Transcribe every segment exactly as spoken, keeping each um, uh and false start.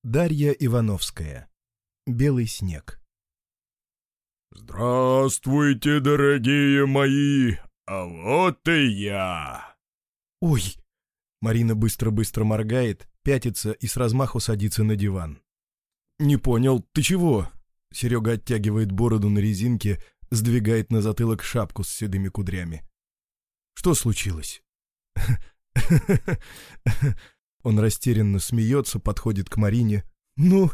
Дарья Ивановская. Белый снег. «Здравствуйте, дорогие мои! А вот и я!» «Ой!» Марина быстро-быстро моргает, пятится и с размаху садится на диван. «Не понял, ты чего?» Серега оттягивает бороду на резинке, сдвигает на затылок шапку с седыми кудрями. «Что случилось?» Он растерянно смеется, подходит к Марине. «Ну...»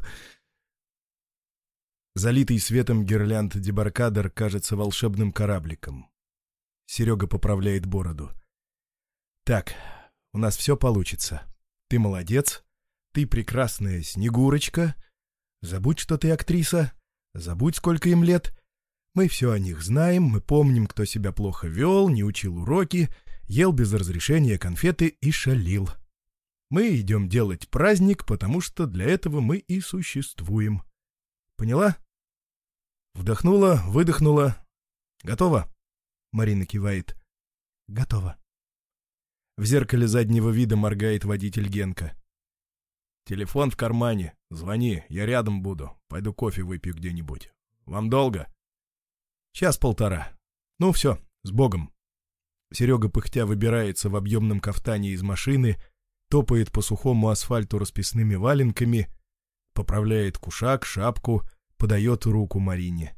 Залитый светом гирлянд дебаркадер кажется волшебным корабликом. Серега поправляет бороду. «Так, у нас все получится. Ты молодец, ты прекрасная Снегурочка. Забудь, что ты актриса, забудь, сколько им лет. Мы все о них знаем, мы помним, кто себя плохо вел, не учил уроки, ел без разрешения конфеты и шалил. Мы идем делать праздник, потому что для этого мы и существуем. Поняла?» Вдохнула, выдохнула. «Готово?» Марина кивает. «Готово». В зеркале заднего вида моргает водитель Генка. «Телефон в кармане. Звони, я рядом буду. Пойду кофе выпью где-нибудь. Вам долго?» «Час-полтора. Ну все, с Богом». Серега пыхтя выбирается в объемном кафтане из машины, топает по сухому асфальту расписными валенками, поправляет кушак, шапку, подает руку Марине.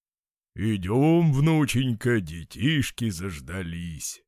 «Идем, внученька, детишки заждались».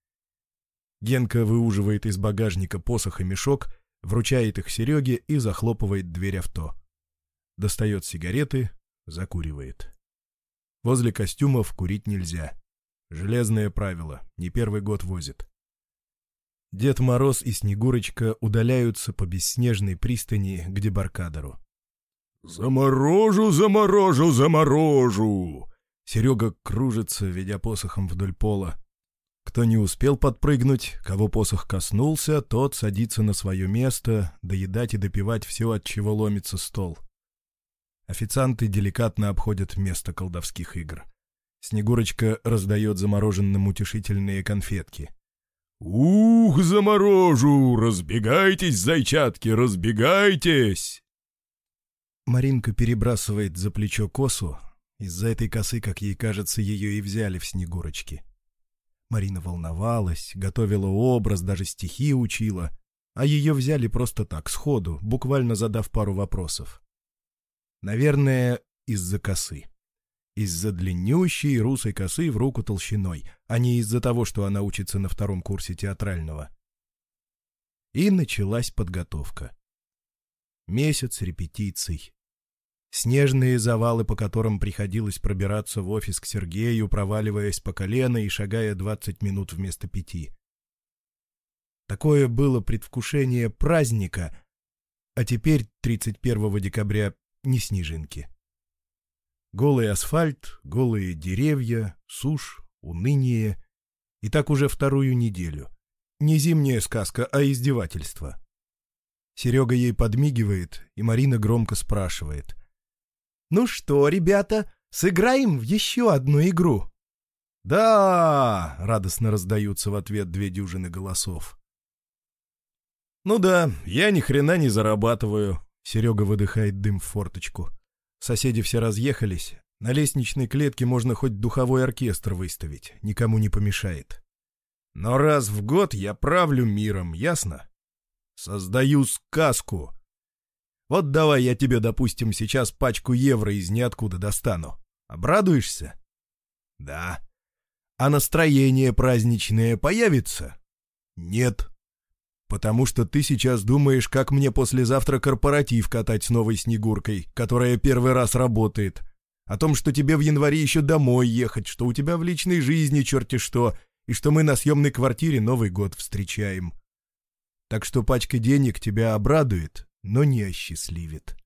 Генка выуживает из багажника посох и мешок, вручает их Сереге и захлопывает дверь авто. Достает сигареты, закуривает. Возле костюмов курить нельзя. Железное правило, не первый год возит. Дед Мороз и Снегурочка удаляются по бесснежной пристани к дебаркадеру. «Заморожу, заморожу, заморожу!» Серега кружится, ведя посохом вдоль пола. Кто не успел подпрыгнуть, кого посох коснулся, тот садится на свое место, доедать и допивать все, от чего ломится стол. Официанты деликатно обходят место колдовских игр. Снегурочка раздает замороженным утешительные конфетки. «Ух, заморожу! Разбегайтесь, зайчатки, разбегайтесь!» Маринка перебрасывает за плечо косу. Из-за этой косы, как ей кажется, ее и взяли в Снегурочки. Марина волновалась, готовила образ, даже стихи учила, а ее взяли просто так, сходу, буквально задав пару вопросов. Наверное, из-за косы. Из-за длиннющей русой косы в руку толщиной, а не из-за того, что она учится на втором курсе театрального. И началась подготовка. Месяц репетиций. Снежные завалы, по которым приходилось пробираться в офис к Сергею, проваливаясь по колено и шагая двадцать минут вместо пяти. Такое было предвкушение праздника, а теперь, тридцать первого декабря, ни снежинки. Голый асфальт, голые деревья, сушь, уныние. И так уже вторую неделю. Не зимняя сказка, а издевательство. Серега ей подмигивает, и Марина громко спрашивает. «Ну что, ребята, сыграем в еще одну игру?» «Да!» — радостно раздаются в ответ две дюжины голосов. «Ну да, я ни хрена не зарабатываю», — Серега выдыхает дым в форточку. Соседи все разъехались. На лестничной клетке можно хоть духовой оркестр выставить, никому не помешает. Но раз в год я правлю миром, ясно? Создаю сказку. Вот давай я тебе, допустим, сейчас пачку евро из ниоткуда достану. Обрадуешься? Да. А настроение праздничное появится? Нет. Потому что ты сейчас думаешь, как мне послезавтра корпоратив катать с новой Снегуркой, которая первый раз работает. О том, что тебе в январе еще домой ехать, что у тебя в личной жизни черти что, и что мы на съемной квартире Новый год встречаем. Так что пачка денег тебя обрадует, но не осчастливит.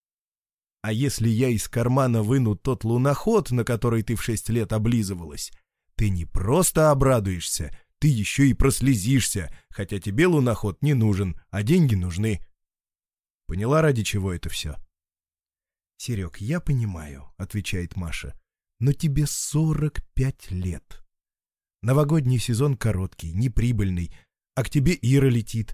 А если я из кармана выну тот луноход, на который ты в шесть лет облизывалась, ты не просто обрадуешься, ты еще и прослезишься, хотя тебе луноход не нужен, а деньги нужны. Поняла, ради чего это все? — Серег, я понимаю, — отвечает Маша, — но тебе сорок пять лет. Новогодний сезон короткий, неприбыльный, а к тебе Ира летит,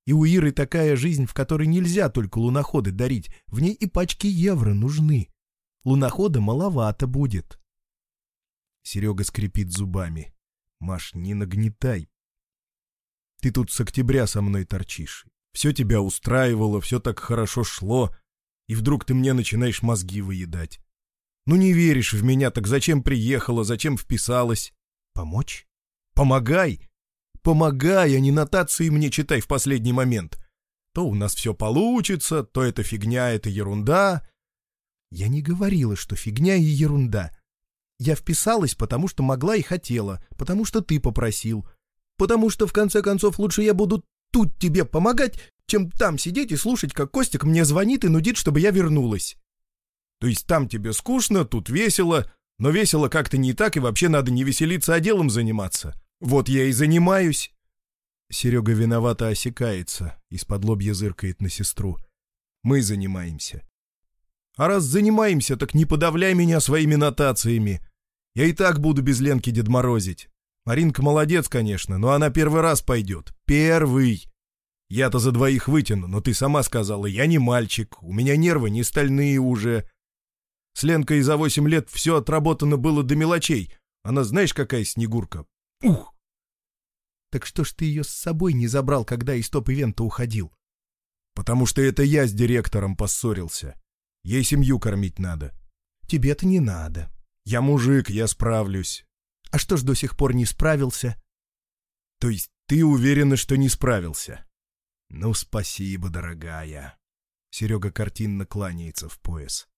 И у Иры такая жизнь, в которой нельзя только луноходы дарить. В ней и пачки евро нужны. Лунохода маловато будет. Серега скрипит зубами. Маш, не нагнетай. Ты тут с октября со мной торчишь. Все тебя устраивало, все так хорошо шло. И вдруг ты мне начинаешь мозги выедать. Ну не веришь в меня, так зачем приехала, зачем вписалась? Помочь? Помогай! Помогай, а не нотации мне читай в последний момент. То у нас все получится, то это фигня, это ерунда. Я не говорила, что фигня и ерунда. Я вписалась, потому что могла и хотела, потому что ты попросил, потому что, в конце концов, лучше я буду тут тебе помогать, чем там сидеть и слушать, как Костик мне звонит и нудит, чтобы я вернулась. То есть там тебе скучно, тут весело, но весело как-то не так, и вообще надо не веселиться, а делом заниматься. Вот я и занимаюсь. Серега виновато осекается, из-подлобья зыркает на сестру. Мы занимаемся. А раз занимаемся, так не подавляй меня своими нотациями. Я и так буду без Ленки дедморозить. Маринка молодец, конечно, но она первый раз пойдет. Первый. Я-то за двоих вытяну, но ты сама сказала, я не мальчик, у меня нервы не стальные уже. С Ленкой за восемь лет все отработано было до мелочей. Она знаешь, какая снегурка? Ух! Так что ж ты ее с собой не забрал, когда из топ-ивента уходил? Потому что это я с директором поссорился. Ей семью кормить надо. Тебе-то не надо. Я мужик, я справлюсь. А что ж до сих пор не справился? То есть ты уверена, что не справился? Ну, спасибо, дорогая. Серега картинно кланяется в пояс.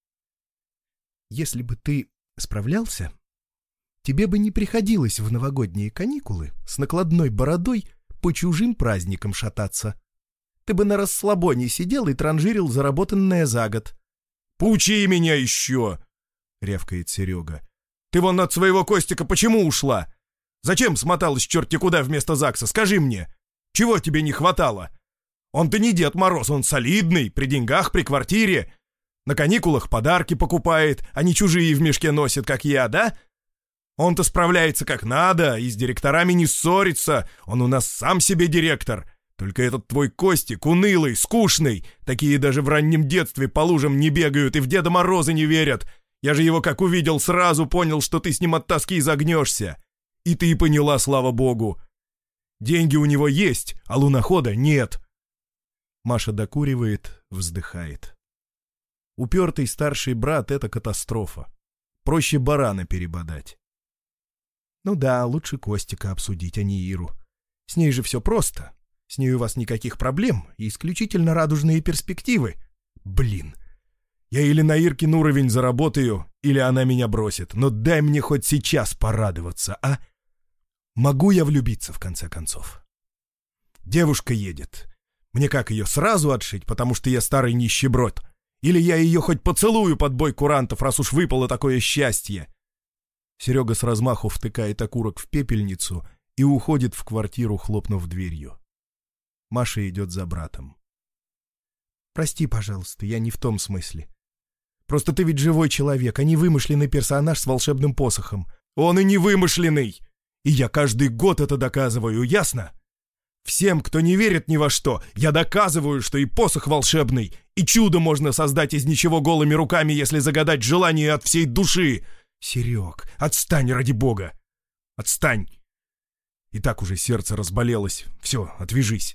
Если бы ты справлялся, тебе бы не приходилось в новогодние каникулы с накладной бородой по чужим праздникам шататься. Ты бы на расслабоне сидел и транжирил заработанное за год. «Поучи меня еще!» — рявкает Серега. «Ты вон от своего Костика почему ушла? Зачем смоталась черти куда вместо ЗАГСа? Скажи мне, чего тебе не хватало? Он-то не Дед Мороз, он солидный, при деньгах, при квартире. На каникулах подарки покупает, а не чужие в мешке носит, как я, да? Он-то справляется как надо и с директорами не ссорится. Он у нас сам себе директор. Только этот твой Костик унылый, скучный. Такие даже в раннем детстве по лужам не бегают и в Деда Мороза не верят. Я же его как увидел, сразу понял, что ты с ним от тоски загнешься. И ты поняла, слава богу. Деньги у него есть, а лунохода нет». Маша докуривает, вздыхает. Упертый старший брат — это катастрофа. Проще барана перебодать. Ну да, лучше Костика обсудить, а не Иру. С ней же все просто. С ней у вас никаких проблем и исключительно радужные перспективы. Блин. Я или на Иркин уровень заработаю, или она меня бросит. Но дай мне хоть сейчас порадоваться, а? Могу я влюбиться, в конце концов? Девушка едет. Мне как, ее сразу отшить, потому что я старый нищеброд? Или я ее хоть поцелую под бой курантов, раз уж выпало такое счастье?» Серега с размаху втыкает окурок в пепельницу и уходит в квартиру, хлопнув дверью. Маша идет за братом. «Прости, пожалуйста, я не в том смысле. Просто ты ведь живой человек, а не вымышленный персонаж с волшебным посохом. Он и не вымышленный! И я каждый год это доказываю, ясно? Всем, кто не верит ни во что, я доказываю, что и посох волшебный, и чудо можно создать из ничего голыми руками, если загадать желание от всей души. Серег, отстань ради бога! Отстань! И так уже сердце разболелось. Все, отвяжись.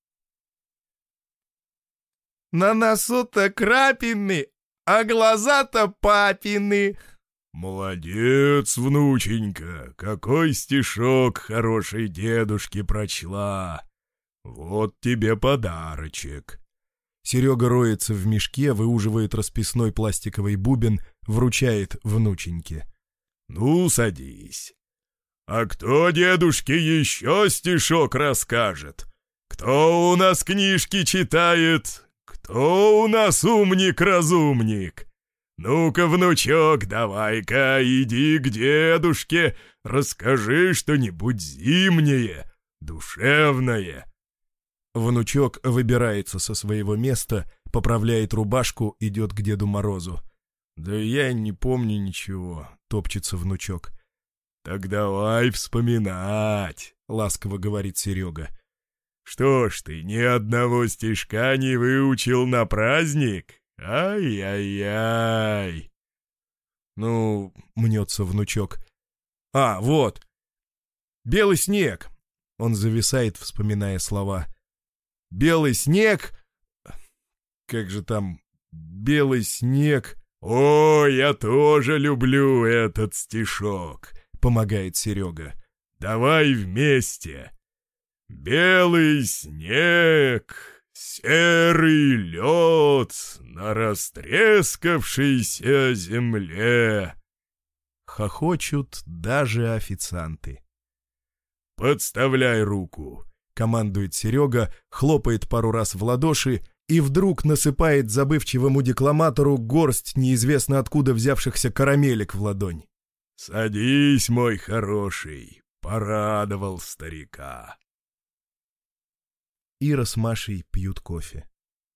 На носу-то крапины, а глаза-то папины. Молодец, внученька, какой стишок хорошей дедушке прочла. Вот тебе подарочек. Серега роется в мешке, выуживает расписной пластиковый бубен, вручает внученьке. Ну, садись. А кто дедушке еще стишок расскажет? Кто у нас книжки читает? Кто у нас умник-разумник? Ну-ка, внучок, давай-ка иди к дедушке, расскажи что-нибудь зимнее, душевное. Внучок выбирается со своего места, поправляет рубашку, идет к Деду Морозу. «Да я не помню ничего», — топчется внучок. «Так давай вспоминать», — ласково говорит Серега. Что ж ты, ни одного стишка не выучил на праздник? Ай-яй-яй!» «Ну, — мнется внучок, — а, вот! Белый снег!» Он зависает, вспоминая слова. «Белый снег! Как же там? Белый снег!» «О, я тоже люблю этот стишок!» — помогает Серега. «Давай вместе! Белый снег, серый лед на растрескавшейся земле!» Хохочут даже официанты. «Подставляй руку!» — командует Серега, хлопает пару раз в ладоши и вдруг насыпает забывчивому декламатору горсть неизвестно откуда взявшихся карамелек в ладонь. «Садись, мой хороший!» — порадовал старика. Ира с Машей пьют кофе.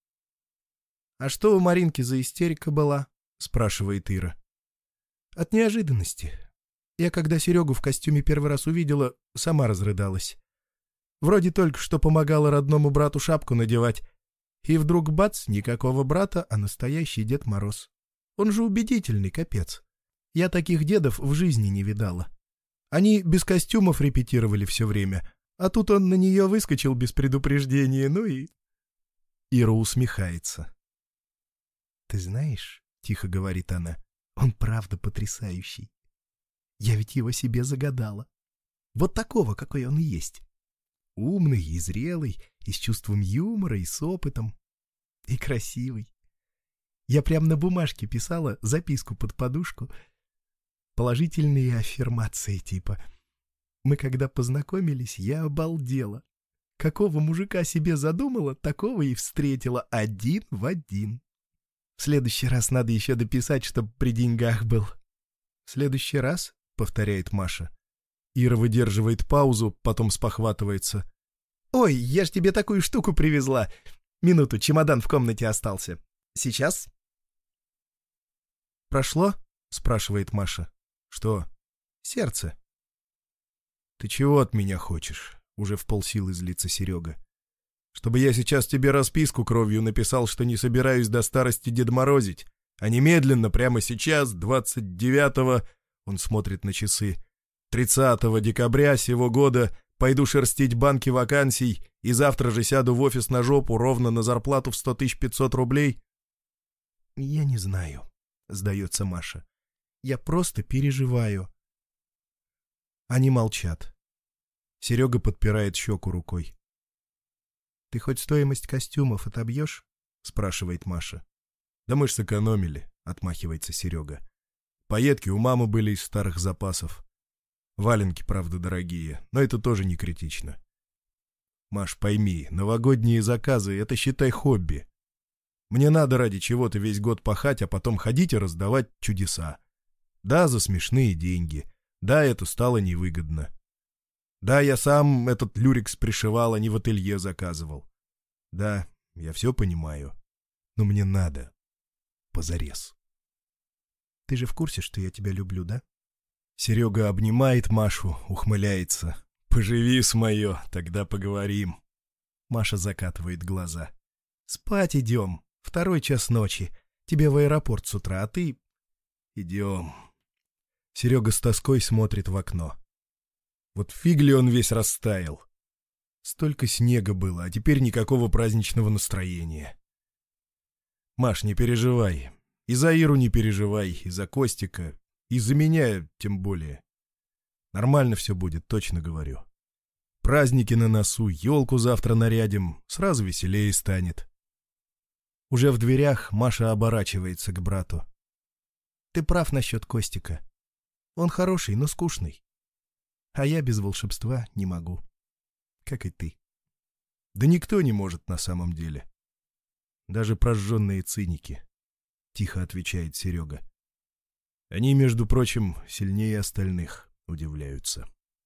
«А что у Маринки за истерика была?» — спрашивает Ира. «От неожиданности. Я, когда Серегу в костюме первый раз увидела, сама разрыдалась. Вроде только что помогала родному брату шапку надевать, и вдруг бац, никакого брата, а настоящий Дед Мороз. Он же убедительный, капец. Я таких дедов в жизни не видала. Они без костюмов репетировали все время, а тут он на нее выскочил без предупреждения, ну и...» Ира усмехается. «Ты знаешь, — тихо говорит она, — он правда потрясающий. Я ведь его себе загадала. Вот такого, какой он и есть. Умный и зрелый, и с чувством юмора, и с опытом. И красивый. Я прям на бумажке писала записку под подушку. Положительные аффирмации типа. Мы когда познакомились, я обалдела. Какого мужика себе задумала, такого и встретила один в один. В следующий раз надо еще дописать, чтоб при деньгах был». «В следующий раз?» — повторяет Маша. Ира выдерживает паузу, потом спохватывается. «Ой, я ж тебе такую штуку привезла. Минуту, чемодан в комнате остался. Сейчас?» «Прошло?» — спрашивает Маша. «Что?» «Сердце». «Ты чего от меня хочешь?» — уже вполсилы злится Серега. «Чтобы я сейчас тебе расписку кровью написал, что не собираюсь до старости дедморозить, а немедленно, прямо сейчас, двадцать девятого, он смотрит на часы, тридцатого декабря сего года пойду шерстить банки вакансий и завтра же сяду в офис на жопу ровно на зарплату в сто тысяч пятьсот рублей?» «Я не знаю», — сдается Маша. «Я просто переживаю». Они молчат. Серега подпирает щеку рукой. «Ты хоть стоимость костюмов отобьешь?» — спрашивает Маша. «Да мы ж сэкономили», — отмахивается Серега. «Пайетки у мамы были из старых запасов. Валенки, правда, дорогие, но это тоже не критично. Маш, пойми, новогодние заказы — это, считай, хобби. Мне надо ради чего-то весь год пахать, а потом ходить и раздавать чудеса. Да, за смешные деньги. Да, это стало невыгодно. Да, я сам этот люрикс пришивал, а не в ателье заказывал. Да, я все понимаю. Но мне надо. Позарез. Ты же в курсе, что я тебя люблю, да?» Серега обнимает Машу, ухмыляется. «Поживи с мое, тогда поговорим». Маша закатывает глаза. «Спать идем. Второй час ночи. Тебе в аэропорт с утра, а ты...» «Идем». Серега с тоской смотрит в окно. Вот фиг ли он весь растаял. Столько снега было, а теперь никакого праздничного настроения. Маш, не переживай. И за Иру не переживай, и за Костика, и за меня тем более. Нормально все будет, точно говорю. Праздники на носу, елку завтра нарядим, сразу веселее станет. Уже в дверях Маша оборачивается к брату. «Ты прав насчет Костика. Он хороший, но скучный. А я без волшебства не могу. Как и ты. Да никто не может на самом деле. Даже прожженные циники», — тихо отвечает Серега. Они, между прочим, сильнее остальных удивляются.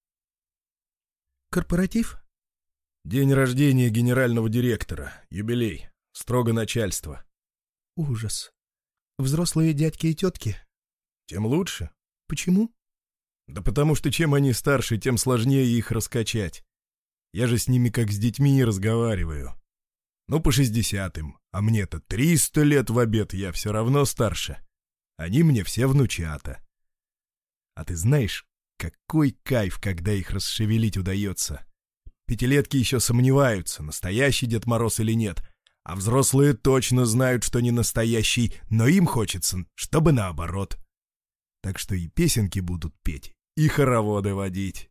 «Корпоратив?» «День рождения генерального директора. Юбилей. Строго начальство». «Ужас. Взрослые дядьки и тетки?» «Тем лучше». «Почему?» «Да потому что чем они старше, тем сложнее их раскачать. Я же с ними как с детьми и разговариваю. Ну, по шестьдесят им, а мне-то триста лет в обед, я все равно старше. Они мне все внучата. А ты знаешь, какой кайф, когда их расшевелить удается. Пятилетки еще сомневаются, настоящий Дед Мороз или нет, а взрослые точно знают, что не настоящий, но им хочется, чтобы наоборот. Так что и песенки будут петь, и хороводы водить.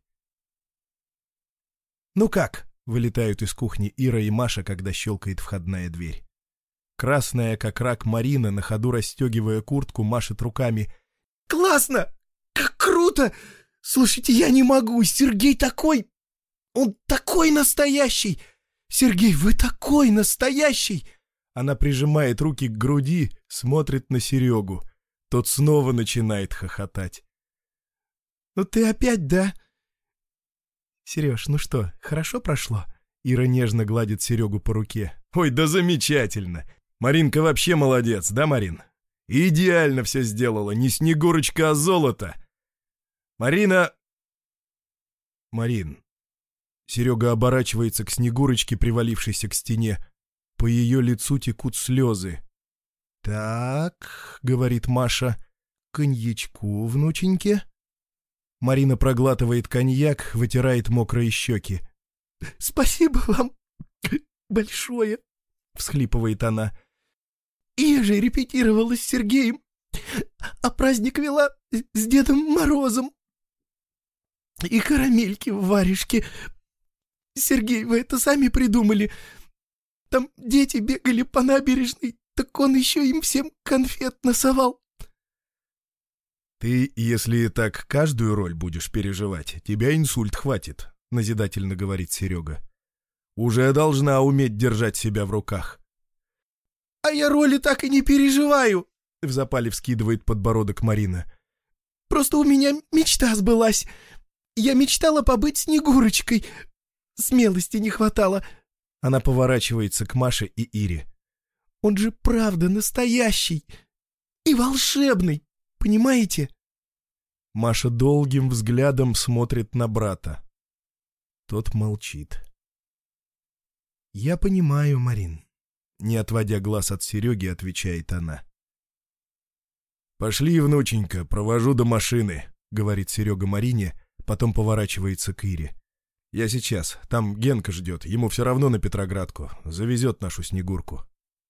«Ну как?» — вылетают из кухни Ира и Маша, когда щелкает входная дверь. Красная, как рак, Марина, на ходу расстегивая куртку, машет руками. «Классно! Как круто! Слушайте, я не могу! Сергей такой... Он такой настоящий! Сергей, вы такой настоящий!» Она прижимает руки к груди, смотрит на Серегу. Тот снова начинает хохотать. «Ну ты опять, да?» «Сереж, ну что, хорошо прошло?» Ира нежно гладит Серегу по руке. «Ой, да замечательно! Маринка вообще молодец, да, Марин? Идеально все сделала, не Снегурочка, а золото! Марина...» «Марин...» Серега оборачивается к Снегурочке, привалившейся к стене. По ее лицу текут слезы. «Так...» — говорит Маша. «Коньячку, внученьке?» Марина проглатывает коньяк, вытирает мокрые щеки. «Спасибо вам большое!» — всхлипывает она. «Я же репетировала с Сергеем, а праздник вела с Дедом Морозом. И карамельки в варежке. Сергей, вы это сами придумали. Там дети бегали по набережной, так он еще им всем конфет насовал». «Ты, если так каждую роль будешь переживать, тебя инсульт хватит», — назидательно говорит Серега. «Уже должна уметь держать себя в руках». «А я роли так и не переживаю», — в запале вскидывает подбородок Марина. «Просто у меня мечта сбылась. Я мечтала побыть Снегурочкой. Смелости не хватало». Она поворачивается к Маше и Ире. «Он же правда настоящий и волшебный. Понимаете?» Маша долгим взглядом смотрит на брата. Тот молчит. «Я понимаю, Марин», — не отводя глаз от Сереги, отвечает она. «Пошли, внученька, провожу до машины», — говорит Серега Марине, потом поворачивается к Ире. «Я сейчас, там Генка ждет, ему все равно на Петроградку, завезет нашу Снегурку».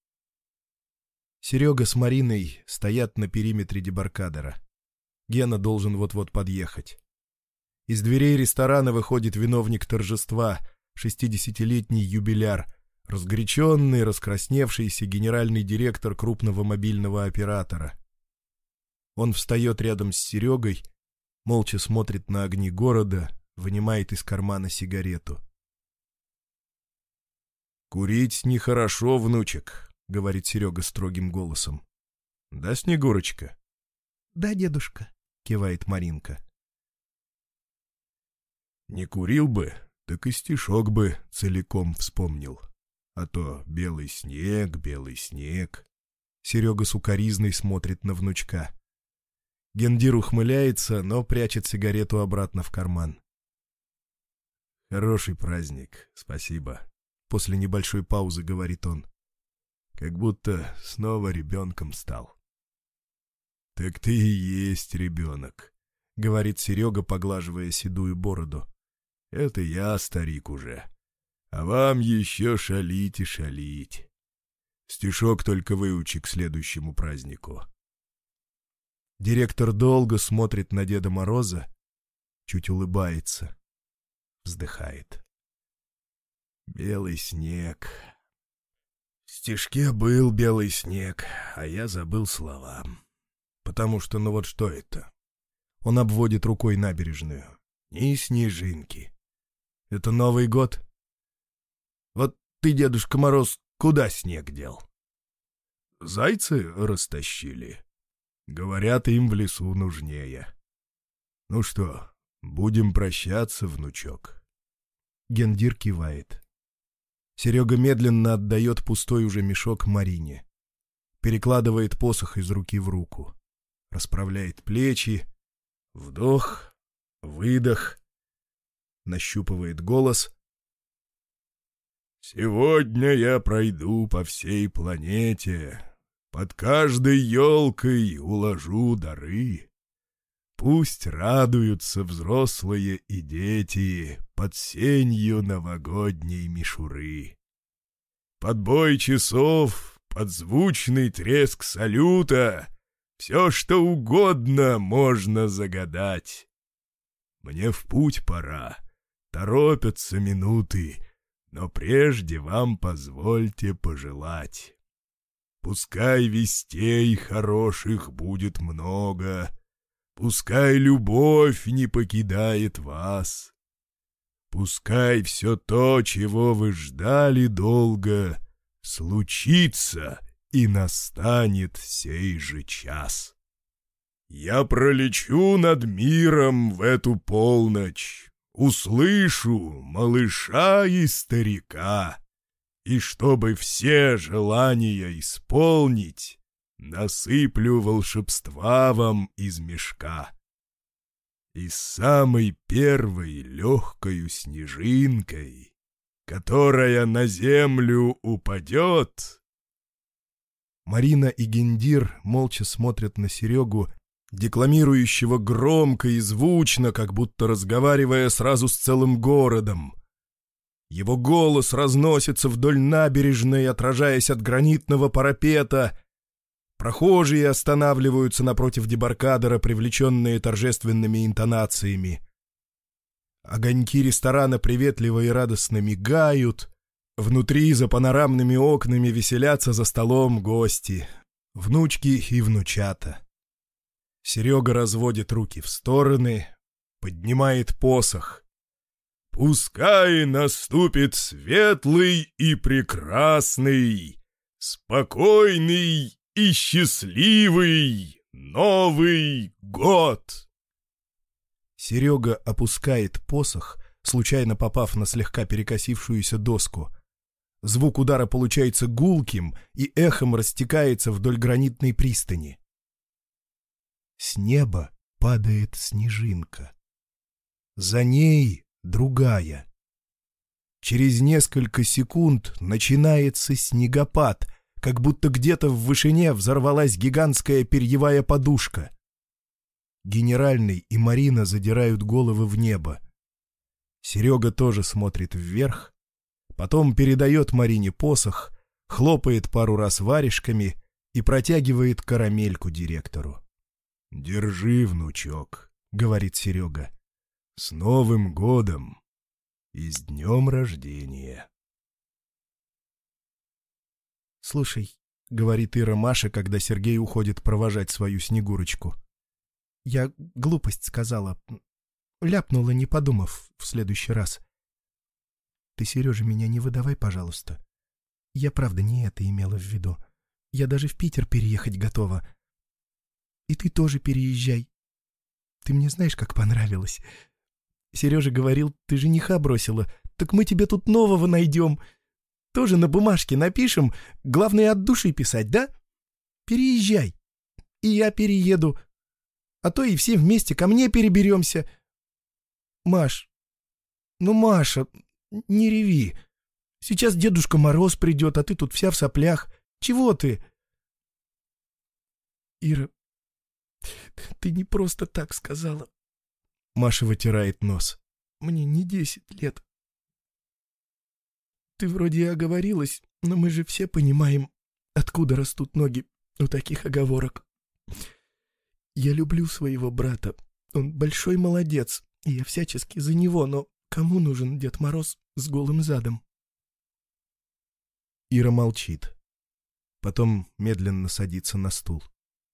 Серега с Мариной стоят на периметре дебаркадера. Гена должен вот-вот подъехать. Из дверей ресторана выходит виновник торжества, шестидесятилетний юбиляр, разгоряченный, раскрасневшийся генеральный директор крупного мобильного оператора. Он встает рядом с Серегой, молча смотрит на огни города, вынимает из кармана сигарету. «Курить нехорошо, внучек», — говорит Серега строгим голосом. «Да, Снегурочка?» «Да, дедушка», — кивает Маринка. «Не курил бы, так и стишок бы целиком вспомнил. А то белый снег, белый снег». Серега сукоризной смотрит на внучка. Гендир ухмыляется, но прячет сигарету обратно в карман. «Хороший праздник, спасибо», — после небольшой паузы говорит он. «Как будто снова ребенком стал». «Так ты и есть ребенок», — говорит Серега, поглаживая седую бороду. «Это я старик уже, а вам еще шалить и шалить. Стишок только выучи к следующему празднику». Директор долго смотрит на Деда Мороза, чуть улыбается, вздыхает. «Белый снег. В стишке был белый снег, а я забыл слова. Потому что, ну вот что это?» Он обводит рукой набережную. «Ни снежинки. Это Новый год? Вот ты, Дедушка Мороз, куда снег дел?» «Зайцы растащили. Говорят, им в лесу нужнее. Ну что, будем прощаться, внучок?» Гендир кивает. Серега медленно отдает пустой уже мешок Марине. Перекладывает посох из руки в руку. Расправляет плечи. Вдох, выдох. Нащупывает голос. Сегодня я пройду по всей планете, под каждой елкой уложу дары. Пусть радуются взрослые и дети под сенью новогодней мишуры. Под бой часов, под звучный треск салюта все, что угодно, можно загадать. Мне в путь пора, торопятся минуты, но прежде вам позвольте пожелать. Пускай вестей хороших будет много, пускай любовь не покидает вас. Пускай все то, чего вы ждали долго, случится и настанет сей же час. Я пролечу над миром в эту полночь, услышу малыша и старика, и чтобы все желания исполнить, насыплю волшебства вам из мешка. И самой первой легкою снежинкой, которая на землю упадет... Марина и Гендир молча смотрят на Серегу, декламирующего громко и звучно, как будто разговаривая сразу с целым городом. Его голос разносится вдоль набережной, отражаясь от гранитного парапета. Прохожие останавливаются напротив дебаркадера, привлеченные торжественными интонациями. Огоньки ресторана приветливо и радостно мигают. Внутри, за панорамными окнами, веселятся за столом гости, внучки и внучата. Серега разводит руки в стороны, поднимает посох. «Пускай наступит светлый и прекрасный, спокойный и счастливый Новый год!» Серега опускает посох, случайно попав на слегка перекосившуюся доску. Звук удара получается гулким и эхом растекается вдоль гранитной пристани. С неба падает снежинка. За ней другая. Через несколько секунд начинается снегопад, как будто где-то в вышине взорвалась гигантская перьевая подушка. Генеральный и Марина задирают головы в небо. Серега тоже смотрит вверх, потом передает Марине посох, хлопает пару раз варежками и протягивает карамельку директору. «Держи, внучок», — говорит Серега. «С Новым годом и с днем рождения!» «Слушай», — говорит Ира Маше, когда Сергей уходит провожать свою Снегурочку, — «я глупость сказала, ляпнула, не подумав, в следующий раз. Ты, Сережа, меня не выдавай, пожалуйста. Я правда не это имела в виду. Я даже в Питер переехать готова. И ты тоже переезжай. Ты мне знаешь, как понравилось. Сережа говорил, ты жениха бросила, так мы тебе тут нового найдем. Тоже на бумажке напишем, главное от души писать, да? Переезжай. И я перееду. А то и все вместе ко мне переберемся. Маш, ну, Маша, не реви. Сейчас Дедушка Мороз придет, а ты тут вся в соплях. Чего ты? Ира, ты не просто так сказала. Маша вытирает нос. Мне не десять лет. Ты вроде и оговорилась, но мы же все понимаем, откуда растут ноги у таких оговорок. Я люблю своего брата. Он большой молодец, и я всячески за него, но кому нужен Дед Мороз с голым задом? Ира молчит. Потом медленно садится на стул.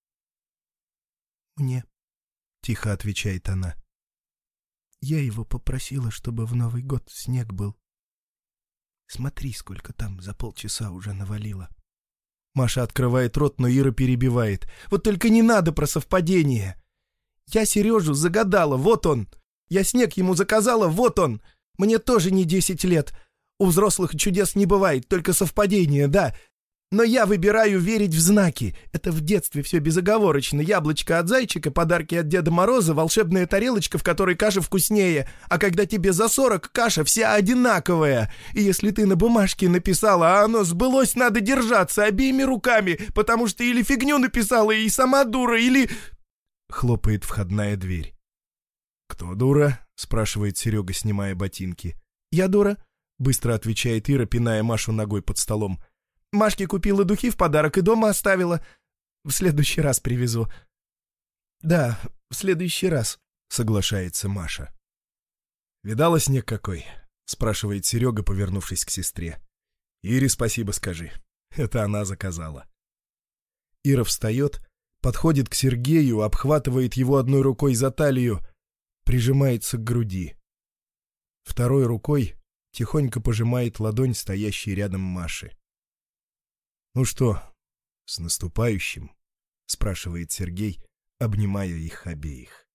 «Мне», — тихо отвечает она. «Я его попросила, чтобы в Новый год снег был. Смотри, сколько там за полчаса уже навалило». Маша открывает рот, но Ира перебивает. «Вот только не надо про совпадение. Я Сережу загадала, вот он. Я снег ему заказала, вот он. Мне тоже не десять лет. У взрослых чудес не бывает, только совпадение, да. Но я выбираю верить в знаки. Это в детстве все безоговорочно. Яблочко от зайчика, подарки от Деда Мороза, волшебная тарелочка, в которой каша вкуснее. А когда тебе за сорок, каша вся одинаковая. И если ты на бумажке написала, а оно сбылось, надо держаться обеими руками, потому что или фигню написала и сама дура, или... Хлопает входная дверь. «Кто дура?» — спрашивает Серега, снимая ботинки. «Я дура», — быстро отвечает Ира, пиная Машу ногой под столом. «Машке купила духи в подарок и дома оставила. В следующий раз привезу». «Да, в следующий раз», — соглашается Маша. «Видала снег какой?» — спрашивает Серега, повернувшись к сестре. «Ире спасибо скажи. Это она заказала». Ира встает, подходит к Сергею, обхватывает его одной рукой за талию, прижимается к груди. Второй рукой тихонько пожимает ладонь стоящей рядом Маши. «Ну что, с наступающим?» — спрашивает Сергей, обнимая их обеих.